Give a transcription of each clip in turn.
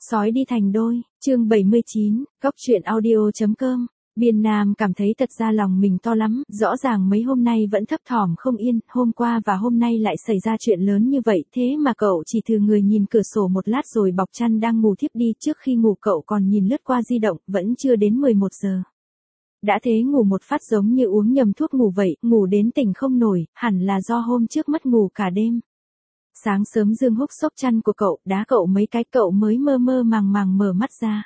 Sói đi thành đôi, chương 79, góc truyện audio.com. Biên Nam cảm thấy thật ra lòng mình to lắm, rõ ràng mấy hôm nay vẫn thấp thỏm không yên, hôm qua và hôm nay lại xảy ra chuyện lớn như vậy, thế mà cậu chỉ thừ người nhìn cửa sổ một lát rồi bọc chăn đang ngủ thiếp đi, trước khi ngủ cậu còn nhìn lướt qua di động, vẫn chưa đến 11 giờ. Đã thế ngủ một phát giống như uống nhầm thuốc ngủ vậy, ngủ đến tỉnh không nổi, hẳn là do hôm trước mất ngủ cả đêm. Sáng sớm Dương Húc xốc chăn của cậu, đá cậu mấy cái cậu mới mơ mơ màng màng mở mắt ra.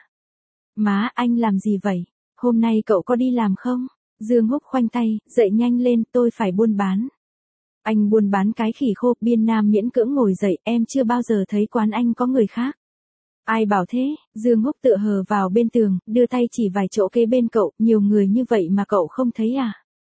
Má, anh làm gì vậy? Hôm nay cậu có đi làm không? Dương Húc khoanh tay, dậy nhanh lên, tôi phải buôn bán. Anh buôn bán cái khỉ khô, Biên Nam miễn cưỡng ngồi dậy, em chưa bao giờ thấy quán anh có người khác. Ai bảo thế? Dương Húc tựa hờ vào bên tường, đưa tay chỉ vài chỗ kế bên cậu, nhiều người như vậy mà cậu không thấy à?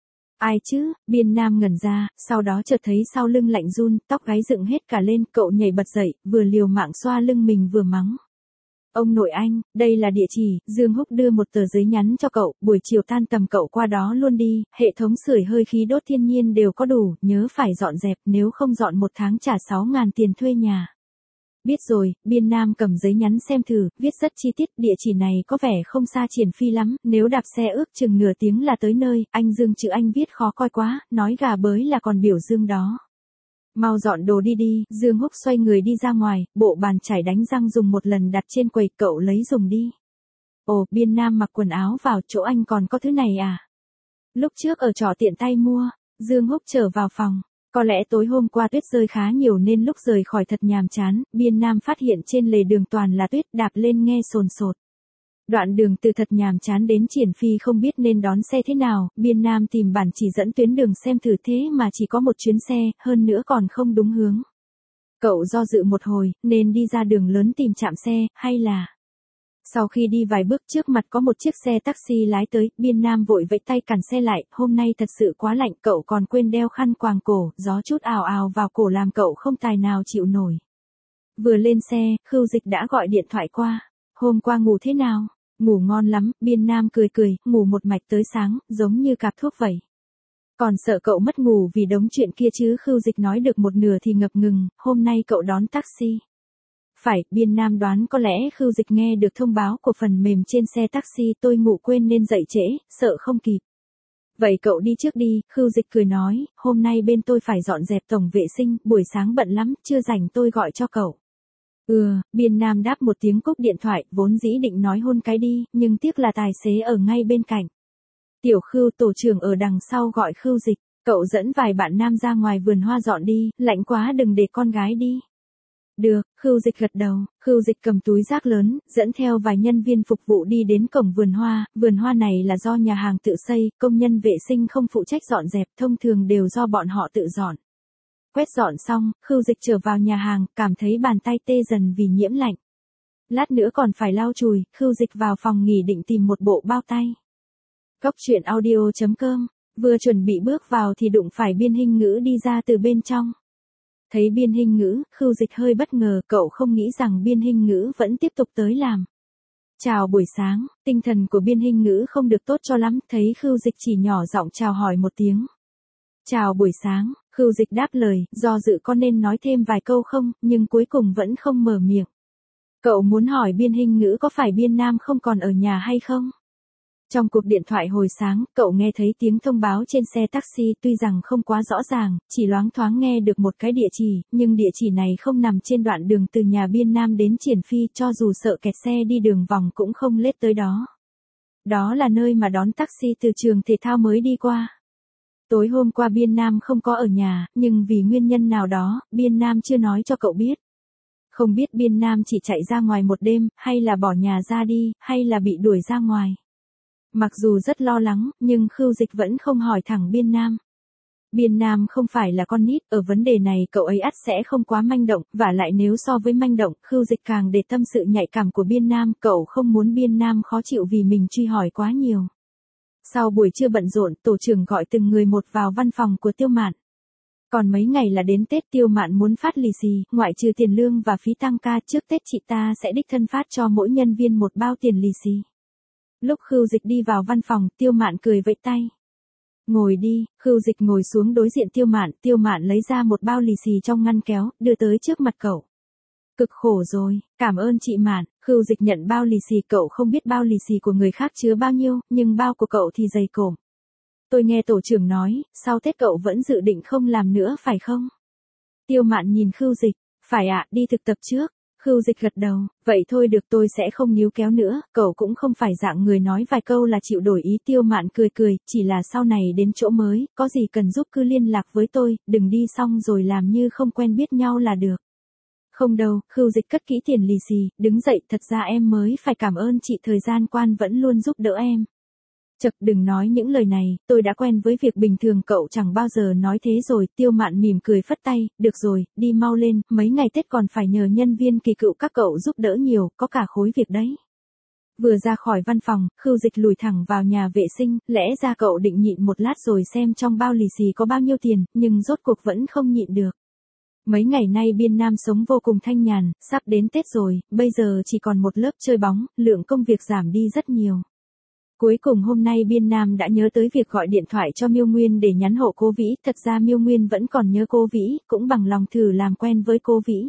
Ai chứ? Biên Nam ngẩn ra, sau đó chợt thấy sau lưng lạnh run, tóc gáy dựng hết cả lên, cậu nhảy bật dậy, vừa liều mạng xoa lưng mình vừa mắng. Ông nội anh, đây là địa chỉ, Dương Húc đưa một tờ giấy nhắn cho cậu, buổi chiều tan tầm cậu qua đó luôn đi, hệ thống sưởi hơi khí đốt thiên nhiên đều có đủ, nhớ phải dọn dẹp, nếu không dọn một tháng trả 6.000 tiền thuê nhà. Biết rồi, Biên Nam cầm giấy nhắn xem thử, viết rất chi tiết, địa chỉ này có vẻ không xa Triển Phi lắm, nếu đạp xe ước chừng nửa tiếng là tới nơi, anh Dương chữ anh viết khó coi quá, nói gà bới là còn biểu dương đó. Mau dọn đồ đi đi, Dương Húc xoay người đi ra ngoài, bộ bàn chải đánh răng dùng một lần đặt trên quầy, cậu lấy dùng đi. Ồ, Biên Nam mặc quần áo vào, chỗ anh còn có thứ này à? Lúc trước ở trọ tiện tay mua, Dương Húc trở vào phòng. Có lẽ tối hôm qua tuyết rơi khá nhiều nên lúc rời khỏi thật nhàm chán, Biên Nam phát hiện trên lề đường toàn là tuyết, đạp lên nghe sồn sột. Đoạn đường từ thật nhàm chán đến Triển Phi không biết nên đón xe thế nào, Biên Nam tìm bản chỉ dẫn tuyến đường xem thử thế mà chỉ có một chuyến xe, hơn nữa còn không đúng hướng. Cậu do dự một hồi, nên đi ra đường lớn tìm trạm xe, hay là... Sau khi đi vài bước trước mặt có một chiếc xe taxi lái tới, Biên Nam vội vẫy tay cản xe lại, hôm nay thật sự quá lạnh, cậu còn quên đeo khăn quàng cổ, gió chút ào ào vào cổ làm cậu không tài nào chịu nổi. Vừa lên xe, Khưu Dịch đã gọi điện thoại qua. Hôm qua ngủ thế nào? Ngủ ngon lắm, Biên Nam cười cười, ngủ một mạch tới sáng, giống như cạp thuốc vậy. Còn sợ cậu mất ngủ vì đống chuyện kia chứ, Khưu Dịch nói được một nửa thì ngập ngừng, hôm nay cậu đón taxi. Phải, Biên Nam đoán có lẽ Khưu Dịch nghe được thông báo của phần mềm trên xe taxi, tôi ngủ quên nên dậy trễ, sợ không kịp. Vậy cậu đi trước đi, Khưu Dịch cười nói, hôm nay bên tôi phải dọn dẹp tổng vệ sinh, buổi sáng bận lắm, chưa rảnh tôi gọi cho cậu. Biên Nam đáp một tiếng cúp điện thoại, vốn dĩ định nói hôn cái đi, nhưng tiếc là tài xế ở ngay bên cạnh. Tiểu Khưu, tổ trưởng ở đằng sau gọi Khưu Dịch, cậu dẫn vài bạn nam ra ngoài vườn hoa dọn đi, lạnh quá đừng để con gái đi. Được, Khưu Dịch gật đầu, Khưu Dịch cầm túi rác lớn, dẫn theo vài nhân viên phục vụ đi đến cổng vườn hoa này là do nhà hàng tự xây, công nhân vệ sinh không phụ trách dọn dẹp, thông thường đều do bọn họ tự dọn. Quét dọn xong, Khưu Dịch trở vào nhà hàng, cảm thấy bàn tay tê dần vì nhiễm lạnh. Lát nữa còn phải lau chùi, Khưu Dịch vào phòng nghỉ định tìm một bộ bao tay. Góc truyện audio.com, vừa chuẩn bị bước vào thì đụng phải Biên Hinh Ngữ đi ra từ bên trong. Thấy Biên Hinh Ngữ, Khưu Dịch hơi bất ngờ, cậu không nghĩ rằng Biên Hinh Ngữ vẫn tiếp tục tới làm. Chào buổi sáng, tinh thần của Biên Hinh Ngữ không được tốt cho lắm, thấy Khưu Dịch chỉ nhỏ giọng chào hỏi một tiếng. Chào buổi sáng, Khưu Dịch đáp lời, do dự có nên nói thêm vài câu không, nhưng cuối cùng vẫn không mở miệng. Cậu muốn hỏi Biên Hinh Ngữ có phải Biên Nam không còn ở nhà hay không? Trong cuộc điện thoại hồi sáng, cậu nghe thấy tiếng thông báo trên xe taxi, tuy rằng không quá rõ ràng, chỉ loáng thoáng nghe được một cái địa chỉ, nhưng địa chỉ này không nằm trên đoạn đường từ nhà Biên Nam đến Triển Phi, cho dù sợ kẹt xe đi đường vòng cũng không lết tới đó. Đó là nơi mà đón taxi từ trường thể thao mới đi qua. Tối hôm qua Biên Nam không có ở nhà, nhưng vì nguyên nhân nào đó, Biên Nam chưa nói cho cậu biết. Không biết Biên Nam chỉ chạy ra ngoài một đêm, hay là bỏ nhà ra đi, hay là bị đuổi ra ngoài. Mặc dù rất lo lắng, nhưng Khưu Dịch vẫn không hỏi thẳng Biên Nam. Biên Nam không phải là con nít, ở vấn đề này cậu ấy ắt sẽ không quá manh động, vả lại nếu so với manh động, Khưu Dịch càng để tâm sự nhạy cảm của Biên Nam, cậu không muốn Biên Nam khó chịu vì mình truy hỏi quá nhiều. Sau buổi trưa bận rộn, tổ trưởng gọi từng người một vào văn phòng của Tiêu Mạn. Còn mấy ngày là đến Tết, Tiêu Mạn muốn phát lì xì, ngoại trừ tiền lương và phí tăng ca, trước Tết chị ta sẽ đích thân phát cho mỗi nhân viên một bao tiền lì xì. Lúc Khưu Dịch đi vào văn phòng, Tiêu Mạn cười vẫy tay. Ngồi đi, Khưu Dịch ngồi xuống đối diện Tiêu Mạn lấy ra một bao lì xì trong ngăn kéo, đưa tới trước mặt cậu. Cực khổ rồi, cảm ơn chị Mạn. Khưu Dịch nhận bao lì xì, cậu không biết bao lì xì của người khác chứa bao nhiêu, nhưng bao của cậu thì dày cộm. Tôi nghe tổ trưởng nói, sau Tết cậu vẫn dự định không làm nữa phải không? Tiêu Mạn nhìn Khưu Dịch, phải ạ, đi thực tập trước. Khưu Dịch gật đầu, vậy thôi được, tôi sẽ không níu kéo nữa, cậu cũng không phải dạng người nói vài câu là chịu đổi ý. Tiêu Mạn cười cười, chỉ là sau này đến chỗ mới, có gì cần giúp cứ liên lạc với tôi, đừng đi xong rồi làm như không quen biết nhau là được. Không đâu, Khưu Dịch cất kỹ tiền lì xì, đứng dậy, thật ra em mới phải cảm ơn chị, thời gian qua vẫn luôn giúp đỡ em. Chật, đừng nói những lời này, tôi đã quen với việc bình thường cậu chẳng bao giờ nói thế rồi. Tiêu Mạn mỉm cười phất tay, được rồi, đi mau lên, mấy ngày Tết còn phải nhờ nhân viên kỳ cựu các cậu giúp đỡ nhiều, có cả khối việc đấy. Vừa ra khỏi văn phòng, Khưu Dịch lùi thẳng vào nhà vệ sinh, lẽ ra cậu định nhịn một lát rồi xem trong bao lì xì có bao nhiêu tiền, nhưng rốt cuộc vẫn không nhịn được. Mấy ngày nay Biên Nam sống vô cùng thanh nhàn, sắp đến Tết rồi, bây giờ chỉ còn một lớp chơi bóng, lượng công việc giảm đi rất nhiều. Cuối cùng hôm nay Biên Nam đã nhớ tới việc gọi điện thoại cho Miêu Nguyên để nhắn hộ cô Vĩ, thật ra Miêu Nguyên vẫn còn nhớ cô Vĩ, cũng bằng lòng thử làm quen với cô Vĩ.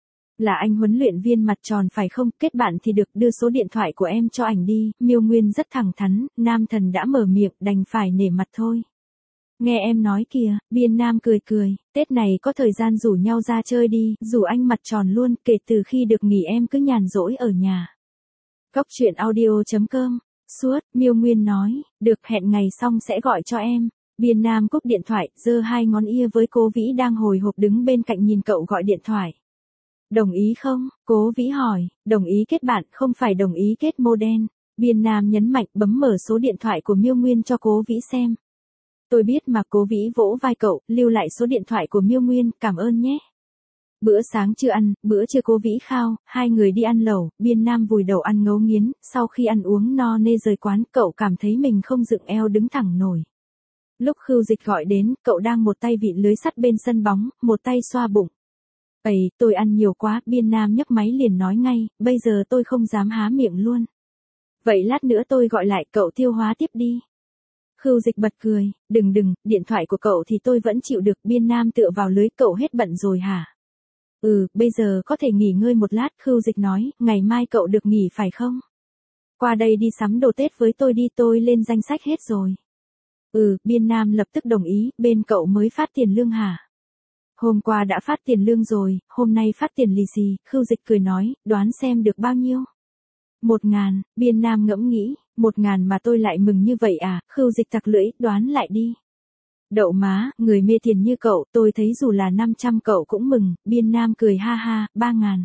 Là anh huấn luyện viên mặt tròn phải không, kết bạn thì được, đưa số điện thoại của em cho ảnh đi. Miêu Nguyên rất thẳng thắn, Nam Thần đã mở miệng, đành phải nể mặt thôi. Nghe em nói kìa, Biên Nam cười cười, Tết này có thời gian rủ nhau ra chơi đi, rủ anh mặt tròn luôn, kể từ khi được nghỉ em cứ nhàn rỗi ở nhà. Góc truyện audio.com. Suốt, Miêu Nguyên nói, được, hẹn ngày xong sẽ gọi cho em. Biên Nam cúp điện thoại, giơ hai ngón ia với cô Vĩ đang hồi hộp đứng bên cạnh nhìn cậu gọi điện thoại. Đồng ý không? Cố Vĩ hỏi, đồng ý kết bạn, không phải đồng ý kết model. Biên Nam nhấn mạnh, bấm mở số điện thoại của Miêu Nguyên cho Cố Vĩ xem. Tôi biết mà. Cố Vĩ vỗ vai cậu, lưu lại số điện thoại của Miêu Nguyên, cảm ơn nhé. Bữa sáng chưa ăn, bữa trưa Cố Vĩ khao, hai người đi ăn lẩu, Biên Nam vùi đầu ăn ngấu nghiến, sau khi ăn uống no nê rời quán, cậu cảm thấy mình không dựng eo đứng thẳng nổi. Lúc Khưu Dịch gọi đến, cậu đang một tay vịn lưới sắt bên sân bóng, một tay xoa bụng. Ây, tôi ăn nhiều quá, Biên Nam nhấc máy liền nói ngay, bây giờ tôi không dám há miệng luôn. Vậy lát nữa tôi gọi lại, cậu tiêu hóa tiếp đi. Khưu Dịch bật cười, đừng, điện thoại của cậu thì tôi vẫn chịu được. Biên Nam tựa vào lưới, cậu hết bận rồi hả? Bây giờ có thể nghỉ ngơi một lát. Khưu Dịch nói, ngày mai cậu được nghỉ phải không? Qua đây đi sắm đồ Tết với tôi đi, tôi lên danh sách hết rồi. Biên Nam lập tức đồng ý, bên cậu mới phát tiền lương hả? Hôm qua đã phát tiền lương rồi, hôm nay phát tiền lì xì. Khưu Dịch cười nói, đoán xem được bao nhiêu? 1.000, Biên Nam ngẫm nghĩ, 1.000 mà tôi lại mừng như vậy à? Khưu Dịch tặc lưỡi, đoán lại đi. Đậu má, người mê tiền như cậu, tôi thấy dù là 500 cậu cũng mừng. Biên Nam cười ha ha, 3.000.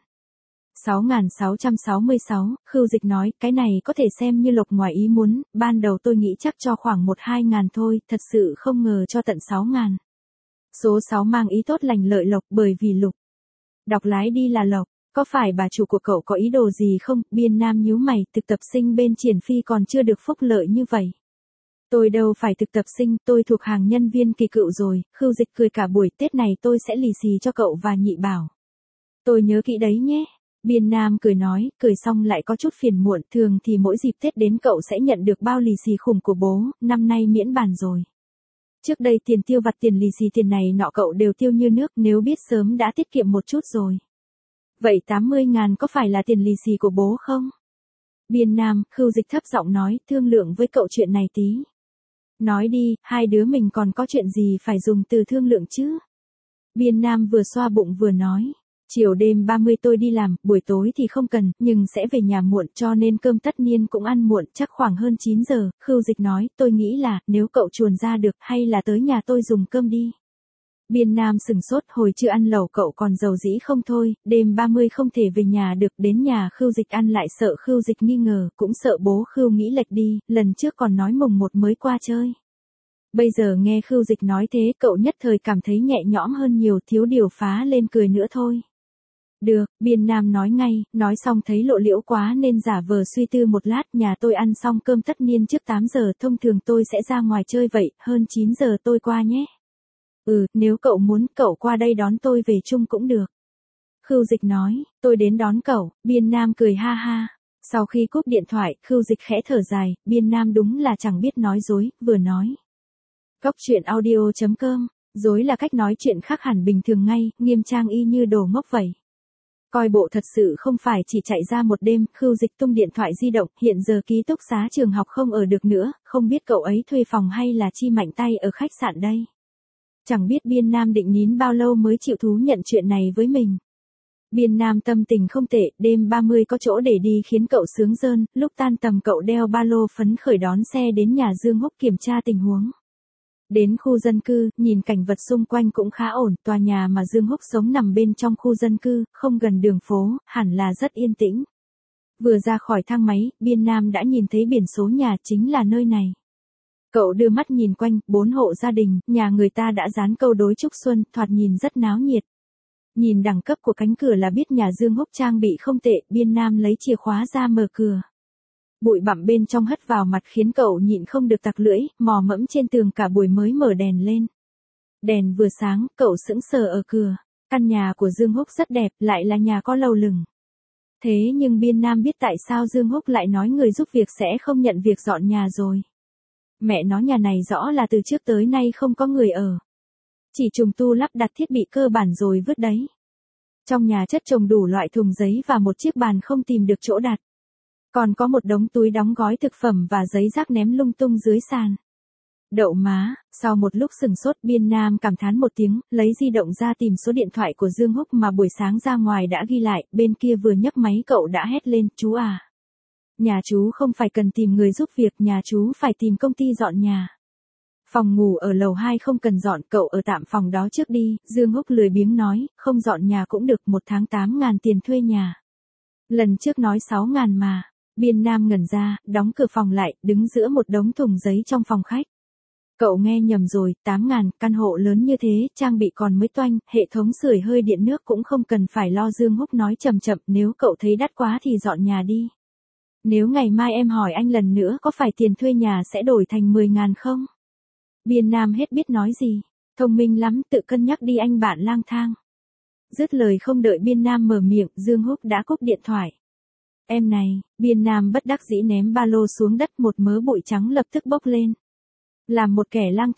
6.666, Khưu Dịch nói, cái này có thể xem như lộc ngoài ý muốn, ban đầu tôi nghĩ chắc cho khoảng 1-2 ngàn thôi, thật sự không ngờ cho tận 6.000. Số 6 mang ý tốt lành lợi lộc, bởi vì lục. Đọc lái đi là lộc. Có phải bà chủ của cậu có ý đồ gì không? Biên Nam nhíu mày, thực tập sinh bên Triển Phi còn chưa được phúc lợi như vậy. Tôi đâu phải thực tập sinh, tôi thuộc hàng nhân viên kỳ cựu rồi. Khưu Dịch cười, cả buổi Tết này tôi sẽ lì xì cho cậu và Nhị Bảo. Tôi nhớ kỹ đấy nhé. Biên Nam cười nói, cười xong lại có chút phiền muộn, thường thì mỗi dịp Tết đến cậu sẽ nhận được bao lì xì khủng của bố, năm nay miễn bàn rồi. Trước đây tiền tiêu vặt, tiền lì xì, tiền này nọ cậu đều tiêu như nước, nếu biết sớm đã tiết kiệm một chút rồi. Vậy 80.000 có phải là tiền lì xì của bố không? Biên Nam, Khưu Dịch thấp giọng nói, thương lượng với cậu chuyện này tí. Nói đi, hai đứa mình còn có chuyện gì phải dùng từ thương lượng chứ? Biên Nam vừa xoa bụng vừa nói. Chiều đêm 30 tôi đi làm, buổi tối thì không cần, nhưng sẽ về nhà muộn, cho nên cơm tất niên cũng ăn muộn, chắc khoảng hơn 9 giờ. Khưu Dịch nói, tôi nghĩ là, nếu cậu chuồn ra được, hay là tới nhà tôi dùng cơm đi. Biên Nam sừng sốt, hồi chưa ăn lẩu cậu còn giàu dĩ không thôi, đêm 30 không thể về nhà được, đến nhà Khưu Dịch ăn lại sợ Khưu Dịch nghi ngờ, cũng sợ bố Khưu nghĩ lệch đi, lần trước còn nói mùng 1 mới qua chơi. Bây giờ nghe Khưu Dịch nói thế, cậu nhất thời cảm thấy nhẹ nhõm hơn nhiều, thiếu điều phá lên cười nữa thôi. Được, Biên Nam nói ngay, nói xong thấy lộ liễu quá nên giả vờ suy tư một lát, nhà tôi ăn xong cơm tất niên trước 8 giờ, thông thường tôi sẽ ra ngoài chơi vậy, hơn 9 giờ tôi qua nhé. Nếu cậu muốn, cậu qua đây đón tôi về chung cũng được. Khưu Dịch nói, tôi đến đón cậu. Biên Nam cười ha ha. Sau khi cúp điện thoại, Khưu Dịch khẽ thở dài, Biên Nam đúng là chẳng biết nói dối, vừa nói. Góc truyện audio.com, dối là cách nói chuyện khác hẳn bình thường ngay, nghiêm trang y như đồ ngốc vậy. Coi bộ thật sự không phải chỉ chạy ra một đêm, Khưu Dịch tung điện thoại di động, hiện giờ ký túc xá trường học không ở được nữa, không biết cậu ấy thuê phòng hay là chi mạnh tay ở khách sạn đây. Chẳng biết Biên Nam định nín bao lâu mới chịu thú nhận chuyện này với mình. Biên Nam tâm tình không tệ, đêm 30 có chỗ để đi khiến cậu sướng rơn, lúc tan tầm cậu đeo ba lô phấn khởi đón xe đến nhà Dương Húc kiểm tra tình huống. Đến khu dân cư, nhìn cảnh vật xung quanh cũng khá ổn, tòa nhà mà Dương Húc sống nằm bên trong khu dân cư, không gần đường phố, hẳn là rất yên tĩnh. Vừa ra khỏi thang máy, Biên Nam đã nhìn thấy biển số nhà chính là nơi này. Cậu đưa mắt nhìn quanh, 4 hộ gia đình, nhà người ta đã dán câu đối chúc xuân, thoạt nhìn rất náo nhiệt. Nhìn đẳng cấp của cánh cửa là biết nhà Dương Húc trang bị không tệ, Biên Nam lấy chìa khóa ra mở cửa. Bụi bặm bên trong hất vào mặt khiến cậu nhịn không được tặc lưỡi, mò mẫm trên tường cả buổi mới mở đèn lên. Đèn vừa sáng, cậu sững sờ ở cửa. Căn nhà của Dương Húc rất đẹp, lại là nhà có lầu lửng. Thế nhưng Biên Nam biết tại sao Dương Húc lại nói người giúp việc sẽ không nhận việc dọn nhà rồi. Mẹ nó, nhà này rõ là từ trước tới nay không có người ở. Chỉ trùng tu lắp đặt thiết bị cơ bản rồi vứt đấy. Trong nhà chất chồng đủ loại thùng giấy và một chiếc bàn không tìm được chỗ đặt. Còn có một đống túi đóng gói thực phẩm và giấy rác ném lung tung dưới sàn. Đậu má, sau một lúc sừng sốt Biên Nam cảm thán một tiếng, lấy di động ra tìm số điện thoại của Dương Húc mà buổi sáng ra ngoài đã ghi lại, bên kia vừa nhấc máy cậu đã hét lên, chú à. Nhà chú không phải cần tìm người giúp việc, nhà chú phải tìm công ty dọn nhà. Phòng ngủ ở lầu 2 không cần dọn, cậu ở tạm phòng đó trước đi, Dương Húc lười biếng nói, không dọn nhà cũng được, 1 tháng 8.000 tiền thuê nhà. Lần trước nói 6.000 mà. Biên Nam ngẩn ra, đóng cửa phòng lại, đứng giữa một đống thùng giấy trong phòng khách. Cậu nghe nhầm rồi, 8.000, căn hộ lớn như thế, trang bị còn mới toanh, hệ thống sưởi hơi điện nước cũng không cần phải lo. Dương Húc nói chậm chậm, nếu cậu thấy đắt quá thì dọn nhà đi. Nếu ngày mai em hỏi anh lần nữa có phải tiền thuê nhà sẽ đổi thành 10.000 không? Biên Nam hết biết nói gì, thông minh lắm, tự cân nhắc đi anh bạn lang thang. Dứt lời không đợi Biên Nam mở miệng, Dương Húc đã cúp điện thoại. Em này, Biên Nam bất đắc dĩ ném ba lô xuống đất, một mớ bụi trắng lập tức bốc lên. Làm một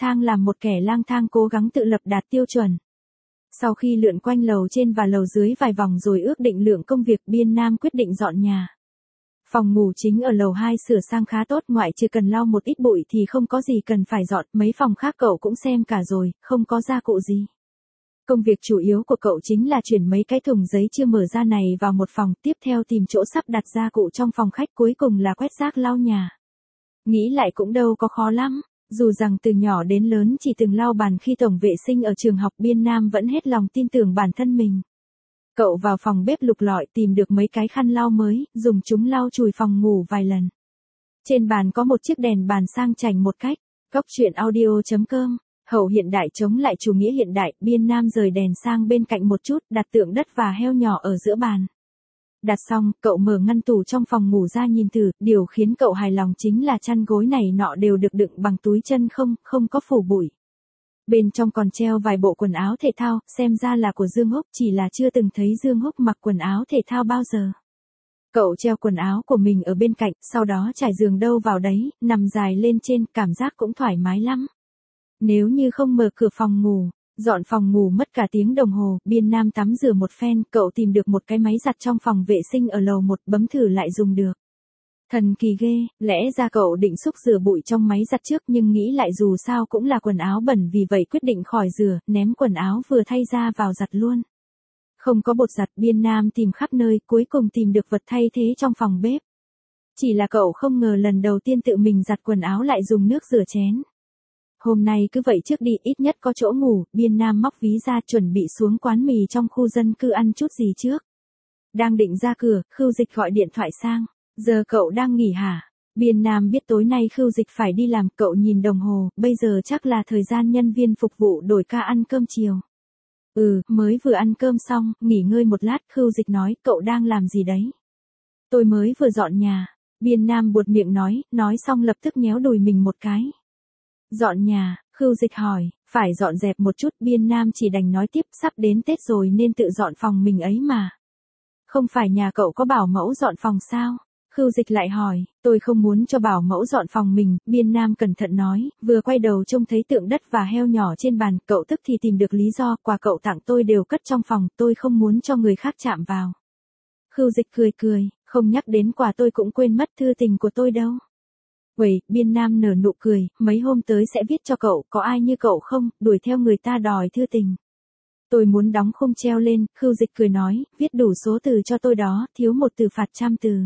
kẻ lang thang cố gắng tự lập đạt tiêu chuẩn. Sau khi lượn quanh lầu trên và lầu dưới vài vòng rồi ước định lượng công việc, Biên Nam quyết định dọn nhà. Phòng ngủ chính ở lầu 2 sửa sang khá tốt, ngoại trừ cần lau một ít bụi thì không có gì cần phải dọn, mấy phòng khác cậu cũng xem cả rồi, không có gia cụ gì. Công việc chủ yếu của cậu chính là chuyển mấy cái thùng giấy chưa mở ra này vào một phòng, tiếp theo tìm chỗ sắp đặt gia cụ trong phòng khách, cuối cùng là quét rác lau nhà. Nghĩ lại cũng đâu có khó lắm, dù rằng từ nhỏ đến lớn chỉ từng lau bàn khi tổng vệ sinh ở trường học, Biên Nam vẫn hết lòng tin tưởng bản thân mình. Cậu vào phòng bếp lục lọi tìm được mấy cái khăn lau mới, dùng chúng lau chùi phòng ngủ vài lần. Trên bàn có một chiếc đèn bàn sang chảnh một cách. Góc truyện audio.com. Hậu hiện đại chống lại chủ nghĩa hiện đại, Biên Nam rời đèn sang bên cạnh một chút, đặt tượng đất và heo nhỏ ở giữa bàn. Đặt xong, cậu mở ngăn tủ trong phòng ngủ ra nhìn thử, điều khiến cậu hài lòng chính là chăn gối này nọ đều được đựng bằng túi chân không có phủ bụi. Bên trong còn treo vài bộ quần áo thể thao, xem ra là của Dương Húc, chỉ là chưa từng thấy Dương Húc mặc quần áo thể thao bao giờ. Cậu treo quần áo của mình ở bên cạnh, sau đó trải giường đâu vào đấy, nằm dài lên trên, cảm giác cũng thoải mái lắm. Nếu như không mở cửa phòng ngủ, dọn phòng ngủ mất cả tiếng đồng hồ, Biên Nam tắm rửa một phen, cậu tìm được một cái máy giặt trong phòng vệ sinh ở lầu 1, bấm thử lại dùng được. Thần kỳ ghê, lẽ ra cậu định xúc rửa bụi trong máy giặt trước nhưng nghĩ lại dù sao cũng là quần áo bẩn, vì vậy quyết định khỏi rửa, ném quần áo vừa thay ra vào giặt luôn. Không có bột giặt, Biên Nam tìm khắp nơi, cuối cùng tìm được vật thay thế trong phòng bếp. Chỉ là cậu không ngờ lần đầu tiên tự mình giặt quần áo lại dùng nước rửa chén. Hôm nay cứ vậy trước đi, ít nhất có chỗ ngủ, Biên Nam móc ví ra chuẩn bị xuống quán mì trong khu dân cư ăn chút gì trước. Đang định ra cửa, Khưu Dịch gọi điện thoại sang. Giờ cậu đang nghỉ hả? Biên Nam biết tối nay Khưu Dịch phải đi làm, cậu nhìn đồng hồ, bây giờ chắc là thời gian nhân viên phục vụ đổi ca ăn cơm chiều. Mới vừa ăn cơm xong, nghỉ ngơi một lát, Khưu Dịch nói, cậu đang làm gì đấy? Tôi mới vừa dọn nhà. Biên Nam buột miệng nói xong lập tức nhéo đùi mình một cái. Dọn nhà, Khưu Dịch hỏi, phải dọn dẹp một chút, Biên Nam chỉ đành nói tiếp, sắp đến Tết rồi nên tự dọn phòng mình ấy mà. Không phải nhà cậu có bảo mẫu dọn phòng sao? Khưu Dịch lại hỏi, tôi không muốn cho bảo mẫu dọn phòng mình, Biên Nam cẩn thận nói, vừa quay đầu trông thấy tượng đất và heo nhỏ trên bàn, cậu tức thì tìm được lý do, quà cậu tặng tôi đều cất trong phòng, tôi không muốn cho người khác chạm vào. Khưu Dịch cười cười, không nhắc đến quà tôi cũng quên mất thư tình của tôi đâu. Uầy, Biên Nam nở nụ cười, mấy hôm tới sẽ viết cho cậu, có ai như cậu không, đuổi theo người ta đòi thư tình. Tôi muốn đóng khung treo lên, Khưu Dịch cười nói, viết đủ số từ cho tôi đó, thiếu một từ phạt 100 từ.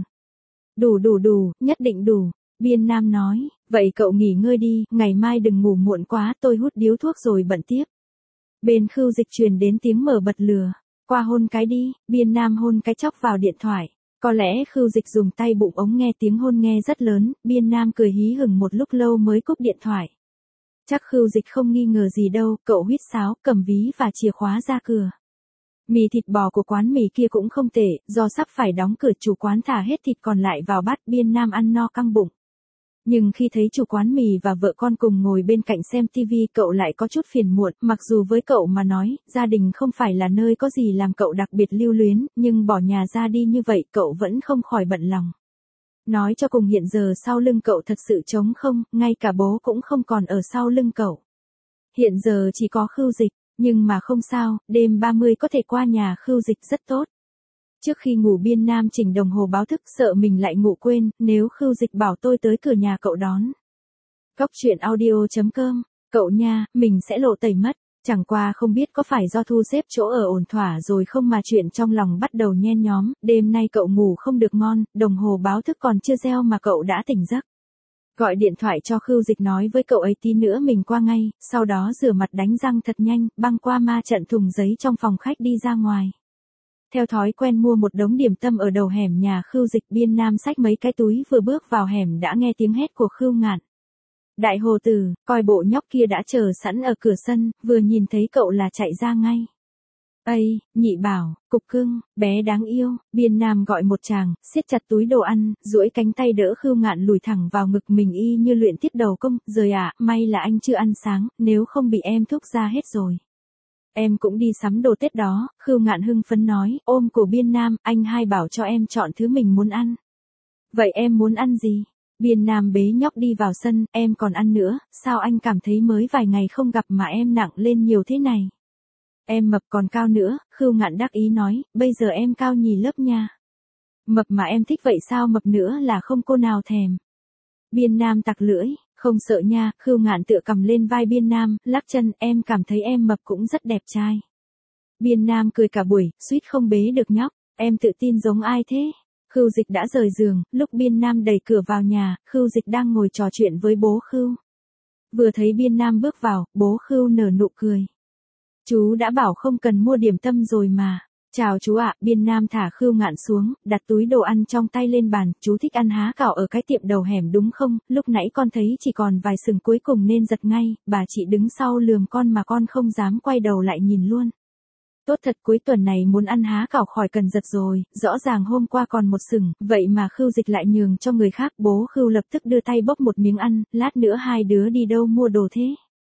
Đủ, nhất định đủ. Biên Nam nói, vậy cậu nghỉ ngơi đi, ngày mai đừng ngủ muộn quá, tôi hút điếu thuốc rồi bận tiếp. Bên Khưu Dịch truyền đến tiếng mở bật lửa. Qua hôn cái đi, Biên Nam hôn cái chóc vào điện thoại. Có lẽ Khưu Dịch dùng tay bụng ống nghe tiếng hôn nghe rất lớn, Biên Nam cười hí hửng một lúc lâu mới cúp điện thoại. Chắc Khưu Dịch không nghi ngờ gì đâu, cậu huýt sáo, cầm ví và chìa khóa ra cửa. Mì thịt bò của quán mì kia cũng không tệ, do sắp phải đóng cửa chủ quán thả hết thịt còn lại vào bát, Biên Nam ăn no căng bụng. Nhưng khi thấy chủ quán mì và vợ con cùng ngồi bên cạnh xem TV, cậu lại có chút phiền muộn, mặc dù với cậu mà nói, gia đình không phải là nơi có gì làm cậu đặc biệt lưu luyến, nhưng bỏ nhà ra đi như vậy cậu vẫn không khỏi bận lòng. Nói cho cùng hiện giờ sau lưng cậu thật sự trống không, ngay cả bố cũng không còn ở sau lưng cậu. Hiện giờ chỉ có Khưu Dịch, nhưng mà không sao, đêm 30 có thể qua nhà Khưu Dịch rất tốt. Trước khi ngủ Biên Nam chỉnh đồng hồ báo thức sợ mình lại ngủ quên, nếu Khưu Dịch bảo tôi tới cửa nhà cậu đón. Góc chuyện audio.com, cậu nha, mình sẽ lộ tẩy mất. Chẳng qua không biết có phải do thu xếp chỗ ở ổn thỏa rồi không mà chuyện trong lòng bắt đầu nhen nhóm, đêm nay cậu ngủ không được ngon, đồng hồ báo thức còn chưa reo mà cậu đã tỉnh giấc. Gọi điện thoại cho Khưu Dịch nói với cậu ấy tí nữa mình qua ngay, sau đó rửa mặt đánh răng thật nhanh, băng qua ma trận thùng giấy trong phòng khách đi ra ngoài. Theo thói quen mua một đống điểm tâm ở đầu hẻm nhà Khưu Dịch, Biên Nam xách mấy cái túi vừa bước vào hẻm đã nghe tiếng hét của Khưu Ngạn. Đại hồ tử, coi bộ nhóc kia đã chờ sẵn ở cửa sân, vừa nhìn thấy cậu là chạy ra ngay. Ây, Nhị Bảo, cục cưng, bé đáng yêu, Biên Nam gọi một tràng, siết chặt túi đồ ăn, duỗi cánh tay đỡ Khưu Ngạn lùi thẳng vào ngực mình y như luyện tiết đầu công, rồi may là anh chưa ăn sáng, nếu không bị em thúc ra hết rồi. Em cũng đi sắm đồ Tết đó, Khưu Ngạn hưng phấn nói, ôm cổ Biên Nam, anh hai bảo cho em chọn thứ mình muốn ăn. Vậy em muốn ăn gì? Biên Nam bế nhóc đi vào sân, em còn ăn nữa, sao anh cảm thấy mới vài ngày không gặp mà em nặng lên nhiều thế này? Em mập còn cao nữa, Khưu Ngạn đắc ý nói, bây giờ em cao nhì lớp nha. Mập mà em thích vậy sao mập nữa là không cô nào thèm. Biên Nam tặc lưỡi, không sợ nha, Khưu Ngạn tựa cầm lên vai Biên Nam, lắc chân, em cảm thấy em mập cũng rất đẹp trai. Biên Nam cười cả buổi, suýt không bế được nhóc, em tự tin giống ai thế? Khưu Dịch đã rời giường, lúc Biên Nam đẩy cửa vào nhà, Khưu Dịch đang ngồi trò chuyện với bố Khưu. Vừa thấy Biên Nam bước vào, bố Khưu nở nụ cười. Chú đã bảo không cần mua điểm tâm rồi mà. Chào chú ạ, Biên Nam thả Khưu Ngạn xuống, đặt túi đồ ăn trong tay lên bàn, chú thích ăn há cảo ở cái tiệm đầu hẻm đúng không, lúc nãy con thấy chỉ còn vài sừng cuối cùng nên giật ngay, bà chị đứng sau lườm con mà con không dám quay đầu lại nhìn luôn. Tốt thật, cuối tuần này muốn ăn há cảo khỏi cần giật rồi, rõ ràng hôm qua còn một sừng, vậy mà Khưu Dịch lại nhường cho người khác, bố Khưu lập tức đưa tay bốc một miếng ăn, lát nữa hai đứa đi đâu mua đồ thế?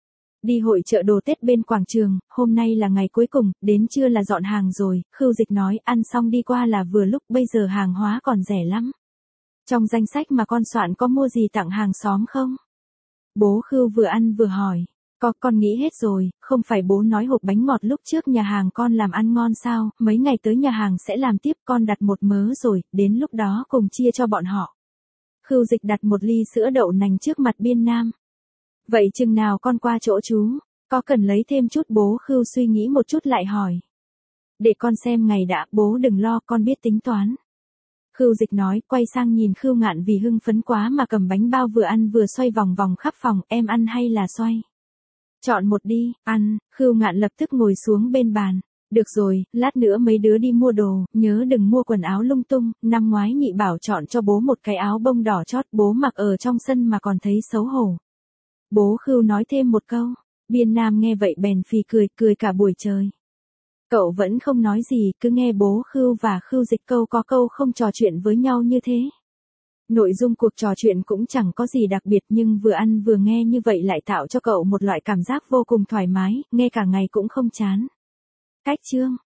Đi hội chợ đồ Tết bên quảng trường, hôm nay là ngày cuối cùng, đến trưa là dọn hàng rồi, Khưu Dịch nói, ăn xong đi qua là vừa lúc, bây giờ hàng hóa còn rẻ lắm. Trong danh sách mà con soạn có mua gì tặng hàng xóm không? Bố Khưu vừa ăn vừa hỏi, con nghĩ hết rồi, không phải bố nói hộp bánh ngọt lúc trước nhà hàng con làm ăn ngon sao, mấy ngày tới nhà hàng sẽ làm tiếp, con đặt một mớ rồi, đến lúc đó cùng chia cho bọn họ. Khưu Dịch đặt một ly sữa đậu nành trước mặt Biên Nam. Vậy chừng nào con qua chỗ chú, có cần lấy thêm chút? Bố Khưu suy nghĩ một chút lại hỏi. Để con xem ngày đã, bố đừng lo, con biết tính toán. Khưu Dịch nói, quay sang nhìn Khưu Ngạn vì hưng phấn quá mà cầm bánh bao vừa ăn vừa xoay vòng vòng khắp phòng, em ăn hay là xoay? Chọn một đi, ăn, Khưu Ngạn lập tức ngồi xuống bên bàn. Được rồi, lát nữa mấy đứa đi mua đồ, nhớ đừng mua quần áo lung tung, năm ngoái Nhị Bảo chọn cho bố một cái áo bông đỏ chót, bố mặc ở trong sân mà còn thấy xấu hổ. Bố Khưu nói thêm một câu, Biên Nam nghe vậy bèn phì cười cả buổi trời. Cậu vẫn không nói gì, cứ nghe bố Khưu và Khưu Dịch câu có câu không trò chuyện với nhau như thế. Nội dung cuộc trò chuyện cũng chẳng có gì đặc biệt nhưng vừa ăn vừa nghe như vậy lại tạo cho cậu một loại cảm giác vô cùng thoải mái, nghe cả ngày cũng không chán. Cách chương